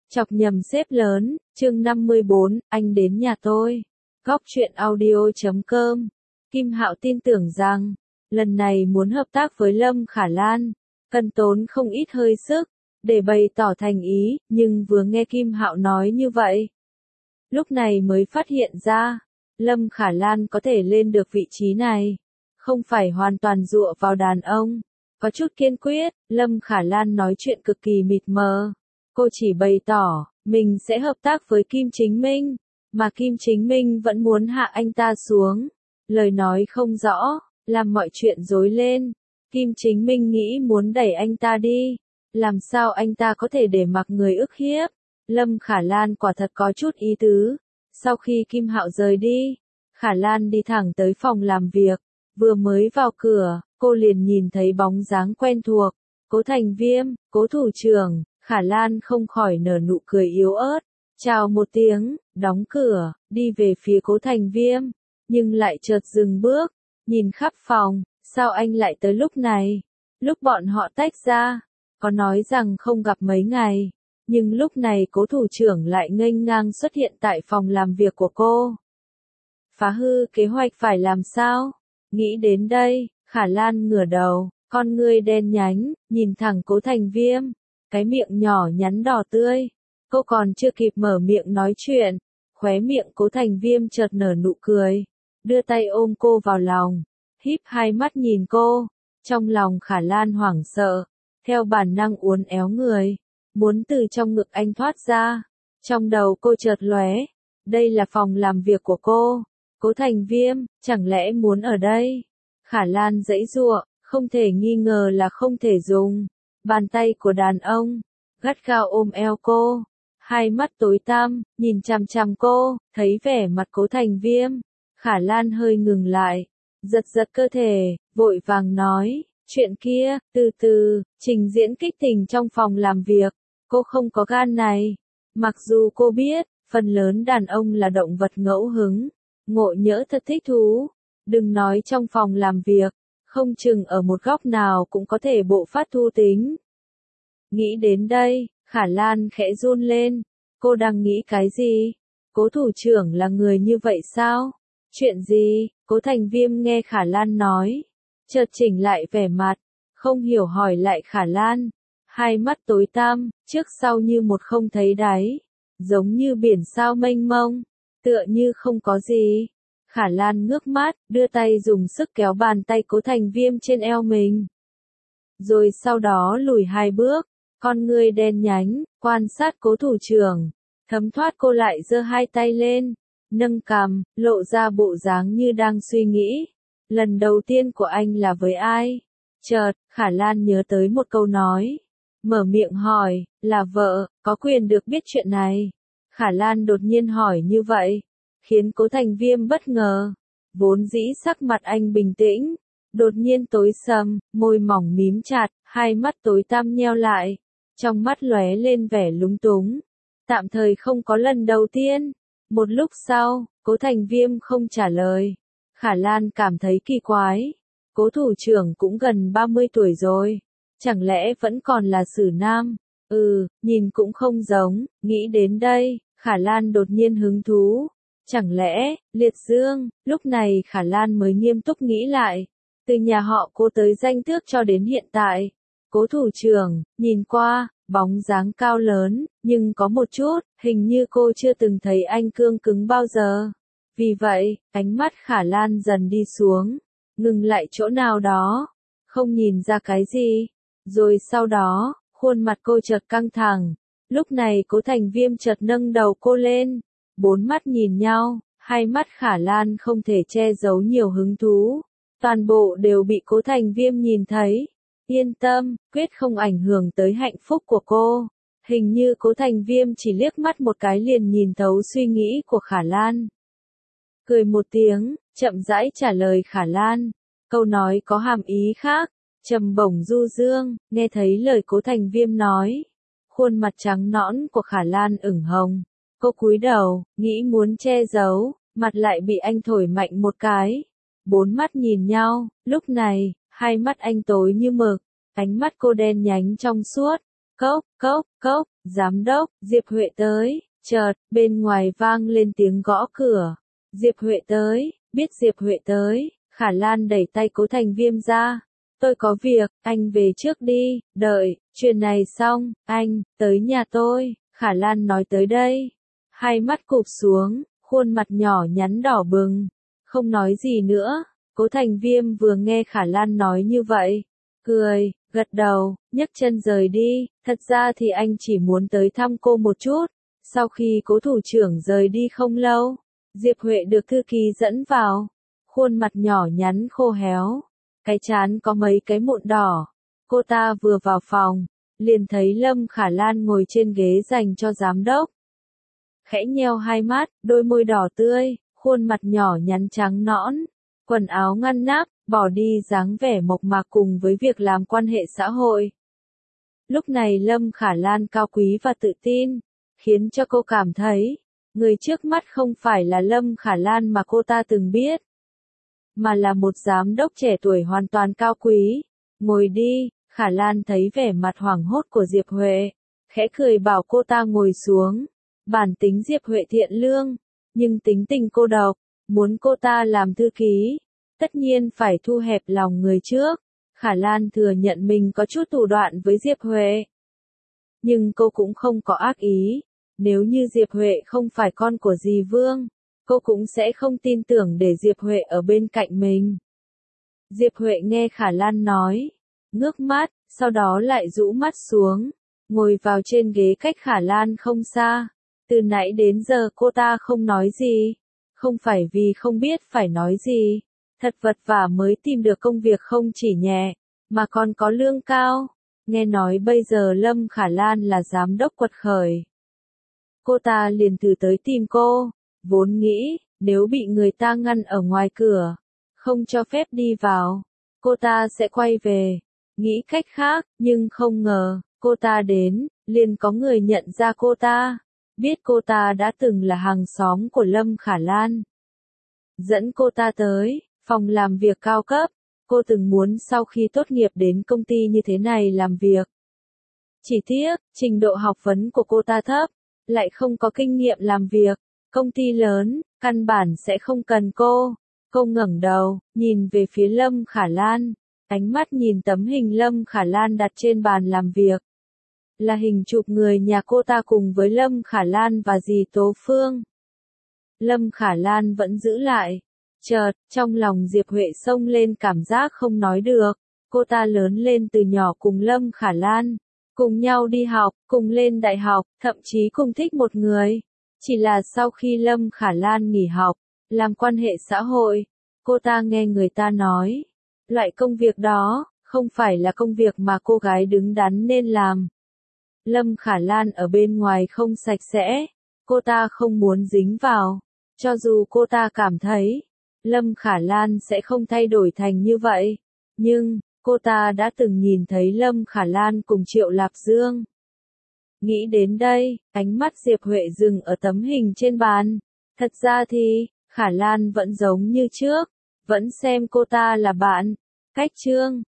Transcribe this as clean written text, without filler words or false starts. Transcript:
Chọc nhầm xếp lớn, chương 54, anh đến nhà tôi. Góc truyện audio.com. Kim Hạo tin tưởng rằng, lần này muốn hợp tác với Lâm Khả Lan, cần tốn không ít hơi sức, để bày tỏ thành ý, nhưng vừa nghe Kim Hạo nói như vậy. Lúc này mới phát hiện ra, Lâm Khả Lan có thể lên được vị trí này, không phải hoàn toàn dựa vào đàn ông. Có chút kiên quyết, Lâm Khả Lan nói chuyện cực kỳ mịt mờ. Cô chỉ bày tỏ, mình sẽ hợp tác với Kim Chính Minh, mà Kim Chính Minh vẫn muốn hạ anh ta xuống. Lời nói không rõ, làm mọi chuyện rối lên. Kim Chính Minh nghĩ muốn đẩy anh ta đi. Làm sao anh ta có thể để mặc người ức hiếp? Lâm Khả Lan quả thật có chút ý tứ. Sau khi Kim Hạo rời đi, Khả Lan đi thẳng tới phòng làm việc. Vừa mới vào cửa, cô liền nhìn thấy bóng dáng quen thuộc. Cố Thành Viêm, Cố thủ trưởng. Khả Lan không khỏi nở nụ cười yếu ớt, chào một tiếng, đóng cửa, đi về phía Cố Thành Viêm, nhưng lại chợt dừng bước, nhìn khắp phòng, sao anh lại tới lúc này? Lúc bọn họ tách ra, có nói rằng không gặp mấy ngày, nhưng lúc này Cố thủ trưởng lại nghênh ngang xuất hiện tại phòng làm việc của cô. Phá hư kế hoạch phải làm sao? Nghĩ đến đây, Khả Lan ngửa đầu, con ngươi đen nhánh, nhìn thẳng Cố Thành Viêm. Cái miệng nhỏ nhắn đỏ tươi. Cô còn chưa kịp mở miệng nói chuyện, khóe miệng Cố Thành Viêm chợt nở nụ cười, đưa tay ôm cô vào lòng, híp hai mắt nhìn cô. Trong lòng Khả Lan hoảng sợ, theo bản năng uốn éo người, muốn từ trong ngực anh thoát ra. Trong đầu cô chợt lóe, đây là phòng làm việc của cô. Cố Thành Viêm, chẳng lẽ muốn ở đây? Khả Lan giãy giụa, không thể nghi ngờ là không thể dùng. Bàn tay của đàn ông, gắt gao ôm eo cô, hai mắt tối tăm, nhìn chằm chằm cô, thấy vẻ mặt Cố Thành Viêm. Khả Lan hơi ngừng lại, giật giật cơ thể, vội vàng nói, chuyện kia, từ từ, trình diễn kích tình trong phòng làm việc, cô không có gan này. Mặc dù cô biết, phần lớn đàn ông là động vật ngẫu hứng, ngộ nhỡ thật thích thú, đừng nói trong phòng làm việc. Không chừng ở một góc nào cũng có thể bộ phát thu tính. Nghĩ đến đây, Khả Lan khẽ run lên. Cô đang nghĩ cái gì? Cố thủ trưởng là người như vậy sao? Chuyện gì? Cố Thành Viêm nghe Khả Lan nói, chợt chỉnh lại vẻ mặt, không hiểu hỏi lại Khả Lan. Hai mắt tối tăm, trước sau như một không thấy đáy, giống như biển sao mênh mông, tựa như không có gì. Khả Lan ngước mắt, đưa tay dùng sức kéo bàn tay Cố Thành Viêm trên eo mình. Rồi sau đó lùi hai bước, con ngươi đen nhánh, quan sát Cố thủ trưởng. Thấm thoát cô lại giơ hai tay lên, nâng cằm, lộ ra bộ dáng như đang suy nghĩ. Lần đầu tiên của anh là với ai? Chợt, Khả Lan nhớ tới một câu nói. Mở miệng hỏi, là vợ, có quyền được biết chuyện này. Khả Lan đột nhiên hỏi như vậy, khiến Cố Thành Viêm bất ngờ. Vốn dĩ sắc mặt anh bình tĩnh, đột nhiên tối sầm, môi mỏng mím chặt, hai mắt tối tăm nheo lại, trong mắt lóe lên vẻ lúng túng. Tạm thời không có lần đầu tiên. Một lúc sau, Cố Thành Viêm không trả lời. Khả Lan cảm thấy kỳ quái. Cố thủ trưởng cũng gần 30 tuổi rồi, chẳng lẽ vẫn còn là xử nam? Nhìn cũng không giống. Nghĩ đến đây, Khả Lan đột nhiên hứng thú. Chẳng lẽ, liệt dương? Lúc này Khả Lan mới nghiêm túc nghĩ lại. Từ nhà họ Cố tới danh tước cho đến hiện tại. Cố thủ trưởng, nhìn qua, bóng dáng cao lớn, nhưng có một chút, hình như cô chưa từng thấy anh cương cứng bao giờ. Vì vậy, ánh mắt Khả Lan dần đi xuống, ngừng lại chỗ nào đó, không nhìn ra cái gì. Rồi sau đó, khuôn mặt cô chợt căng thẳng. Lúc này Cố Thành Viêm chợt nâng đầu cô lên. Bốn mắt nhìn nhau, hai mắt Khả Lan không thể che giấu nhiều hứng thú. Toàn bộ đều bị Cố Thành Viêm nhìn thấy. Yên tâm, quyết không ảnh hưởng tới hạnh phúc của cô. Hình như Cố Thành Viêm chỉ liếc mắt một cái liền nhìn thấu suy nghĩ của Khả Lan. Cười một tiếng, chậm rãi trả lời Khả Lan. Câu nói có hàm ý khác, trầm bổng du dương, nghe thấy lời Cố Thành Viêm nói. Khuôn mặt trắng nõn của Khả Lan ửng hồng. Cô cúi đầu, nghĩ muốn che giấu, mặt lại bị anh thổi mạnh một cái. Bốn mắt nhìn nhau, lúc này, hai mắt anh tối như mực, ánh mắt cô đen nhánh trong suốt. Cốc, cốc, cốc, Giám đốc, Diệp Huệ tới, chợt, bên ngoài vang lên tiếng gõ cửa. Diệp Huệ tới, biết Diệp Huệ tới, Khả Lan đẩy tay Cố Thành Viêm ra. Tôi có việc, anh về trước đi, đợi, chuyện này xong, anh, tới nhà tôi, Khả Lan nói tới đây. Hai mắt cụp xuống, khuôn mặt nhỏ nhắn đỏ bừng, không nói gì nữa. Cố Thành Viêm vừa nghe Khả Lan nói như vậy, cười, gật đầu, nhấc chân rời đi, thật ra thì anh chỉ muốn tới thăm cô một chút. Sau khi Cố thủ trưởng rời đi không lâu, Diệp Huệ được thư ký dẫn vào, khuôn mặt nhỏ nhắn khô héo, cái trán có mấy cái mụn đỏ. Cô ta vừa vào phòng, liền thấy Lâm Khả Lan ngồi trên ghế dành cho giám đốc. Khẽ nheo hai mắt, đôi môi đỏ tươi, khuôn mặt nhỏ nhắn trắng nõn, quần áo ngăn nắp, bỏ đi dáng vẻ mộc mạc cùng với việc làm quan hệ xã hội. Lúc này Lâm Khả Lan cao quý và tự tin, khiến cho cô cảm thấy, người trước mắt không phải là Lâm Khả Lan mà cô ta từng biết, mà là một giám đốc trẻ tuổi hoàn toàn cao quý. Ngồi đi, Khả Lan thấy vẻ mặt hoảng hốt của Diệp Huệ, khẽ cười bảo cô ta ngồi xuống. Bản tính Diệp Huệ thiện lương, nhưng tính tình cô độc, muốn cô ta làm thư ký, tất nhiên phải thu hẹp lòng người trước. Khả Lan thừa nhận mình có chút thủ đoạn với Diệp Huệ, nhưng cô cũng không có ác ý. Nếu như Diệp Huệ không phải con của dì Vương, cô cũng sẽ không tin tưởng để Diệp Huệ ở bên cạnh mình. Diệp Huệ nghe Khả Lan nói, ngước mắt, sau đó lại rũ mắt xuống, ngồi vào trên ghế cách Khả Lan không xa. Từ nãy đến giờ cô ta không nói gì, không phải vì không biết phải nói gì, thật vật vả mới tìm được công việc không chỉ nhẹ, mà còn có lương cao. Nghe nói bây giờ Lâm Khả Lan là giám đốc quật khởi. Cô ta liền thử tới tìm cô, vốn nghĩ, nếu bị người ta ngăn ở ngoài cửa, không cho phép đi vào, cô ta sẽ quay về, nghĩ cách khác, nhưng không ngờ, cô ta đến, liền có người nhận ra cô ta, biết cô ta đã từng là hàng xóm của Lâm Khả Lan. Dẫn cô ta tới, phòng làm việc cao cấp, cô từng muốn sau khi tốt nghiệp đến công ty như thế này làm việc. Chỉ tiếc, trình độ học vấn của cô ta thấp, lại không có kinh nghiệm làm việc, công ty lớn, căn bản sẽ không cần cô. Cô ngẩng đầu, nhìn về phía Lâm Khả Lan, ánh mắt nhìn tấm hình Lâm Khả Lan đặt trên bàn làm việc. Là hình chụp người nhà cô ta cùng với Lâm Khả Lan và dì Tố Phương. Lâm Khả Lan vẫn giữ lại. Chợt, trong lòng Diệp Huệ xông lên cảm giác không nói được. Cô ta lớn lên từ nhỏ cùng Lâm Khả Lan, cùng nhau đi học, cùng lên đại học, thậm chí cùng thích một người. Chỉ là sau khi Lâm Khả Lan nghỉ học, làm quan hệ xã hội, cô ta nghe người ta nói, loại công việc đó, không phải là công việc mà cô gái đứng đắn nên làm. Lâm Khả Lan ở bên ngoài không sạch sẽ, cô ta không muốn dính vào, cho dù cô ta cảm thấy, Lâm Khả Lan sẽ không thay đổi thành như vậy, nhưng, cô ta đã từng nhìn thấy Lâm Khả Lan cùng Triệu Lạp Dương. Nghĩ đến đây, ánh mắt Diệp Huệ dừng ở tấm hình trên bàn. Thật ra thì, Khả Lan vẫn giống như trước, vẫn xem cô ta là bạn. Cách chương